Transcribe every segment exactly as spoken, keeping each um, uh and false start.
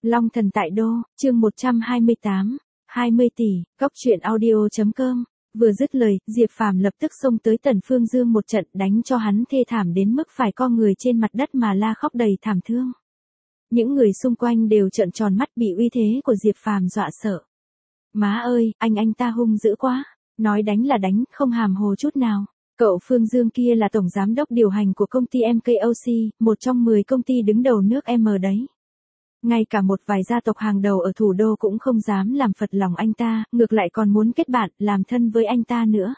Long thần tại đô, chương một trăm hai mươi tám, hai mươi tỷ, cóc truyện audio chấm com. Vừa dứt lời, Diệp Phàm lập tức xông tới Tần Phương Dương một trận đánh cho hắn thê thảm đến mức phải co người trên mặt đất mà la khóc đầy thảm thương. Những người xung quanh đều trợn tròn mắt bị uy thế của Diệp Phàm dọa sợ. Má ơi, anh anh ta hung dữ quá, nói đánh là đánh, không hàm hồ chút nào. Cậu Phương Dương kia là tổng giám đốc điều hành của công ty em ca o xê, một trong mười công ty đứng đầu nước M đấy. Ngay cả một vài gia tộc hàng đầu ở thủ đô cũng không dám làm phật lòng anh ta, ngược lại còn muốn kết bạn, làm thân với anh ta nữa.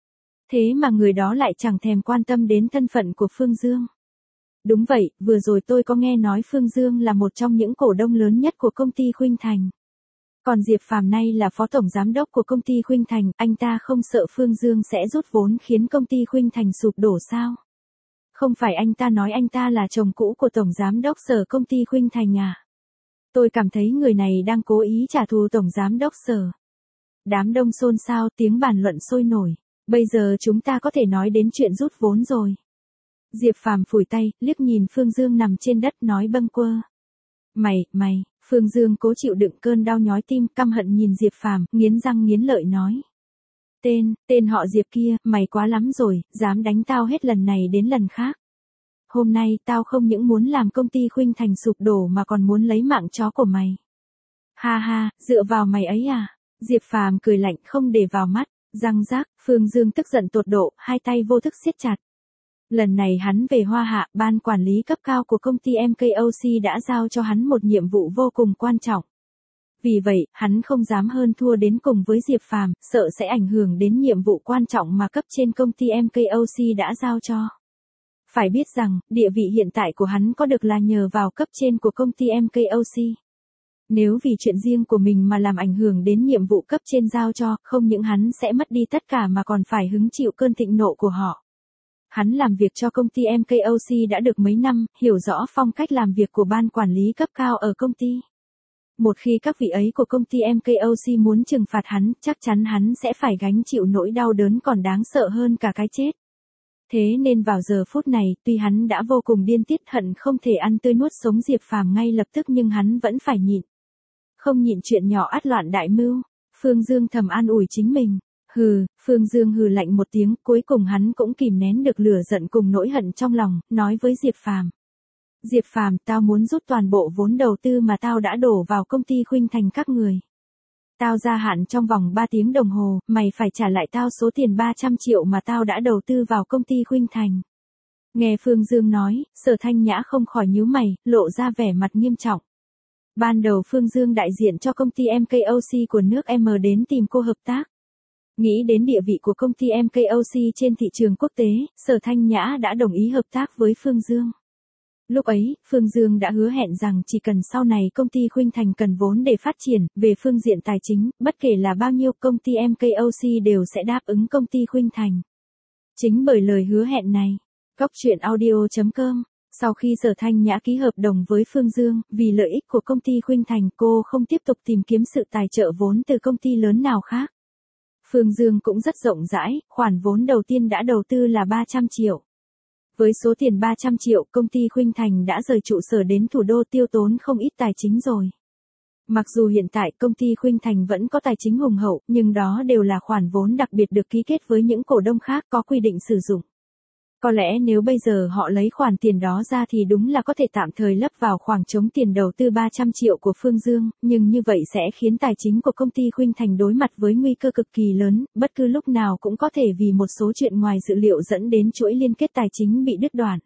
Thế mà người đó lại chẳng thèm quan tâm đến thân phận của Phương Dương. Đúng vậy, vừa rồi tôi có nghe nói Phương Dương là một trong những cổ đông lớn nhất của công ty Khuynh Thành. Còn Diệp Phàm nay là phó tổng giám đốc của công ty Khuynh Thành, anh ta không sợ Phương Dương sẽ rút vốn khiến công ty Khuynh Thành sụp đổ sao? Không phải anh ta nói anh ta là chồng cũ của tổng giám đốc Sở công ty Khuynh Thành à? Tôi cảm thấy người này đang cố ý trả thù tổng giám đốc Sở. Đám đông xôn xao, tiếng bàn luận sôi nổi. Bây giờ chúng ta có thể nói đến chuyện rút vốn rồi. Diệp Phàm phủi tay, liếc nhìn Phương Dương nằm trên đất nói bâng quơ. Mày, mày, Phương Dương cố chịu đựng cơn đau nhói tim, căm hận nhìn Diệp Phàm, nghiến răng nghiến lợi nói. Tên, tên họ Diệp kia, mày quá lắm rồi, dám đánh tao hết lần này đến lần khác. Hôm nay tao không những muốn làm công ty Khuynh Thành sụp đổ mà còn muốn lấy mạng chó của mày. Ha ha, dựa vào mày ấy à? Diệp Phàm cười lạnh không để vào mắt, răng rác, Phương Dương tức giận tột độ, hai tay vô thức siết chặt. Lần này hắn về Hoa Hạ, ban quản lý cấp cao của công ty em ca o xê đã giao cho hắn một nhiệm vụ vô cùng quan trọng. Vì vậy, hắn không dám hơn thua đến cùng với Diệp Phàm, sợ sẽ ảnh hưởng đến nhiệm vụ quan trọng mà cấp trên công ty em ca o xê đã giao cho. Phải biết rằng, địa vị hiện tại của hắn có được là nhờ vào cấp trên của công ty em ca o xê. Nếu vì chuyện riêng của mình mà làm ảnh hưởng đến nhiệm vụ cấp trên giao cho, không những hắn sẽ mất đi tất cả mà còn phải hứng chịu cơn thịnh nộ của họ. Hắn làm việc cho công ty em ca o xê đã được mấy năm, hiểu rõ phong cách làm việc của ban quản lý cấp cao ở công ty. Một khi các vị ấy của công ty em ca o xê muốn trừng phạt hắn, chắc chắn hắn sẽ phải gánh chịu nỗi đau đớn còn đáng sợ hơn cả cái chết. Thế nên vào giờ phút này, tuy hắn đã vô cùng điên tiết hận không thể ăn tươi nuốt sống Diệp Phàm ngay lập tức nhưng hắn vẫn phải nhịn. Không nhịn chuyện nhỏ ắt loạn đại mưu, Phương Dương thầm an ủi chính mình. Hừ, Phương Dương hừ lạnh một tiếng, cuối cùng hắn cũng kìm nén được lửa giận cùng nỗi hận trong lòng, nói với Diệp Phàm. Diệp Phàm, tao muốn rút toàn bộ vốn đầu tư mà tao đã đổ vào công ty Khuynh Thành các người. Tao gia hạn trong vòng ba tiếng đồng hồ, mày phải trả lại tao số tiền ba trăm triệu mà tao đã đầu tư vào công ty Khuynh Thành. Nghe Phương Dương nói, Sở Thanh Nhã không khỏi nhíu mày, lộ ra vẻ mặt nghiêm trọng. Ban đầu Phương Dương đại diện cho công ty em ca o xê của nước M đến tìm cô hợp tác. Nghĩ đến địa vị của công ty em ca o xê trên thị trường quốc tế, Sở Thanh Nhã đã đồng ý hợp tác với Phương Dương. Lúc ấy, Phương Dương đã hứa hẹn rằng chỉ cần sau này công ty Khuynh Thành cần vốn để phát triển, về phương diện tài chính, bất kể là bao nhiêu công ty em ca o xê đều sẽ đáp ứng công ty Khuynh Thành. Chính bởi lời hứa hẹn này, cóc truyện audio chấm com, sau khi Sở Thanh Nhã ký hợp đồng với Phương Dương, vì lợi ích của công ty Khuynh Thành cô không tiếp tục tìm kiếm sự tài trợ vốn từ công ty lớn nào khác. Phương Dương cũng rất rộng rãi, khoản vốn đầu tiên đã đầu tư là ba trăm triệu. Với số tiền ba trăm triệu, công ty Khuynh Thành đã rời trụ sở đến thủ đô tiêu tốn không ít tài chính rồi. Mặc dù hiện tại công ty Khuynh Thành vẫn có tài chính hùng hậu, nhưng đó đều là khoản vốn đặc biệt được ký kết với những cổ đông khác có quy định sử dụng. Có lẽ nếu bây giờ họ lấy khoản tiền đó ra thì đúng là có thể tạm thời lấp vào khoảng trống tiền đầu tư ba trăm triệu của Phương Dương, nhưng như vậy sẽ khiến tài chính của công ty Khuynh Thành đối mặt với nguy cơ cực kỳ lớn, bất cứ lúc nào cũng có thể vì một số chuyện ngoài dự liệu dẫn đến chuỗi liên kết tài chính bị đứt đoạn.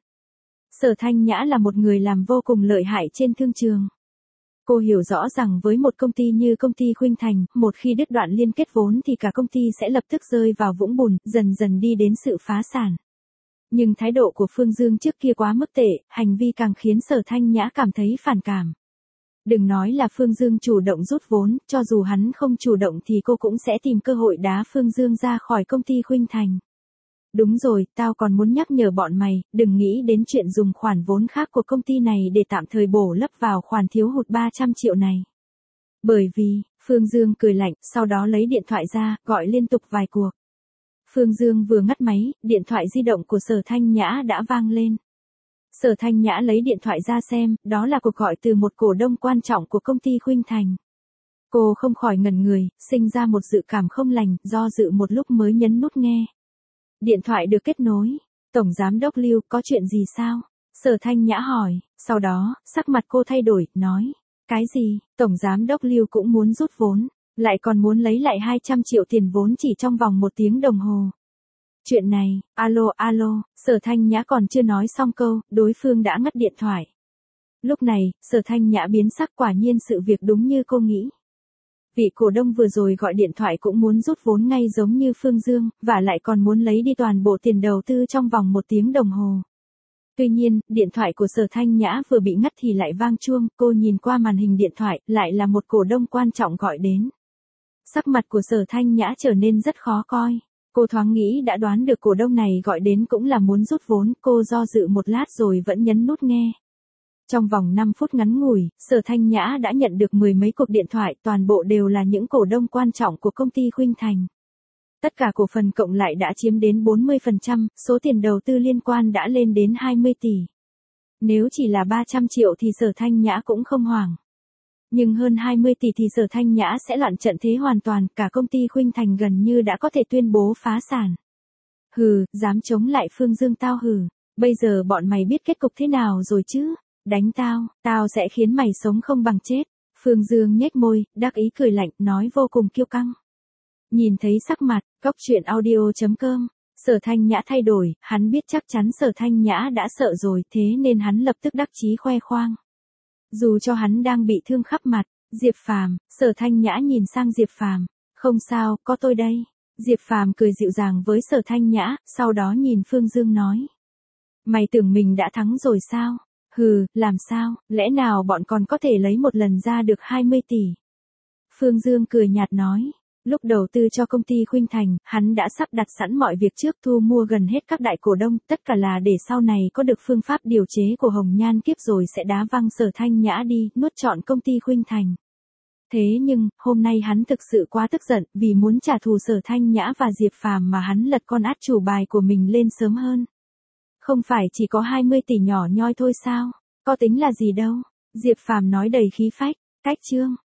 Sở Thanh Nhã là một người làm vô cùng lợi hại trên thương trường. Cô hiểu rõ rằng với một công ty như công ty Khuynh Thành, một khi đứt đoạn liên kết vốn thì cả công ty sẽ lập tức rơi vào vũng bùn, dần dần đi đến sự phá sản. Nhưng thái độ của Phương Dương trước kia quá mức tệ, hành vi càng khiến Sở Thanh Nhã cảm thấy phản cảm. Đừng nói là Phương Dương chủ động rút vốn, cho dù hắn không chủ động thì cô cũng sẽ tìm cơ hội đá Phương Dương ra khỏi công ty Khuynh Thành. Đúng rồi, tao còn muốn nhắc nhở bọn mày, đừng nghĩ đến chuyện dùng khoản vốn khác của công ty này để tạm thời bổ lấp vào khoản thiếu hụt ba trăm triệu này. Bởi vì, Phương Dương cười lạnh, sau đó lấy điện thoại ra, gọi liên tục vài cuộc. Phương Dương vừa ngắt máy, điện thoại di động của Sở Thanh Nhã đã vang lên. Sở Thanh Nhã lấy điện thoại ra xem, đó là cuộc gọi từ một cổ đông quan trọng của công ty Khuynh Thành. Cô không khỏi ngẩn người, sinh ra một dự cảm không lành, do dự một lúc mới nhấn nút nghe. Điện thoại được kết nối. Tổng Giám đốc Lưu, có chuyện gì sao? Sở Thanh Nhã hỏi, sau đó, sắc mặt cô thay đổi, nói. Cái gì? Tổng Giám đốc Lưu cũng muốn rút vốn, lại còn muốn lấy lại hai trăm triệu tiền vốn chỉ trong vòng một tiếng đồng hồ. Chuyện này, alo alo, Sở Thanh Nhã còn chưa nói xong câu, đối phương đã ngắt điện thoại. Lúc này, Sở Thanh Nhã biến sắc, quả nhiên sự việc đúng như cô nghĩ. Vị cổ đông vừa rồi gọi điện thoại cũng muốn rút vốn ngay giống như Phương Dương, và lại còn muốn lấy đi toàn bộ tiền đầu tư trong vòng một tiếng đồng hồ. Tuy nhiên, điện thoại của Sở Thanh Nhã vừa bị ngắt thì lại vang chuông, cô nhìn qua màn hình điện thoại, lại là một cổ đông quan trọng gọi đến. Sắc mặt của Sở Thanh Nhã trở nên rất khó coi. Cô thoáng nghĩ đã đoán được cổ đông này gọi đến cũng là muốn rút vốn, cô do dự một lát rồi vẫn nhấn nút nghe. Trong vòng năm phút ngắn ngủi, Sở Thanh Nhã đã nhận được mười mấy cuộc điện thoại, toàn bộ đều là những cổ đông quan trọng của công ty Khuynh Thành. Tất cả cổ phần cộng lại đã chiếm đến bốn mươi phần trăm, số tiền đầu tư liên quan đã lên đến hai mươi tỷ. Nếu chỉ là ba trăm triệu thì Sở Thanh Nhã cũng không hoảng. Nhưng hơn hai mươi tỷ thì Sở Thanh Nhã sẽ loạn trận thế hoàn toàn, cả công ty Khuynh Thành gần như đã có thể tuyên bố phá sản. Hừ, dám chống lại Phương Dương tao hừ, bây giờ bọn mày biết kết cục thế nào rồi chứ? Đánh tao, tao sẽ khiến mày sống không bằng chết. Phương Dương nhếch môi, đắc ý cười lạnh, nói vô cùng kiêu căng. Nhìn thấy sắc mặt, góc truyện audio chấm com, Sở Thanh Nhã thay đổi, hắn biết chắc chắn Sở Thanh Nhã đã sợ rồi, thế nên hắn lập tức đắc chí khoe khoang. Dù cho hắn đang bị thương khắp mặt, Diệp Phàm, Sở Thanh Nhã nhìn sang Diệp Phàm, không sao, có tôi đây. Diệp Phàm cười dịu dàng với Sở Thanh Nhã, sau đó nhìn Phương Dương nói. Mày tưởng mình đã thắng rồi sao? Hừ, làm sao, lẽ nào bọn còn có thể lấy một lần ra được hai mươi tỷ? Phương Dương cười nhạt nói. Lúc đầu tư cho công ty Khuynh Thành, hắn đã sắp đặt sẵn mọi việc trước, thu mua gần hết các đại cổ đông, tất cả là để sau này có được phương pháp điều chế của Hồng Nhan Kiếp rồi sẽ đá văng Sở Thanh Nhã đi, nuốt trọn công ty Khuynh Thành. Thế nhưng, hôm nay hắn thực sự quá tức giận, vì muốn trả thù Sở Thanh Nhã và Diệp Phàm mà hắn lật con át chủ bài của mình lên sớm hơn. Không phải chỉ có hai mươi tỷ nhỏ nhoi thôi sao? Có tính là gì đâu? Diệp Phàm nói đầy khí phách. Cách chương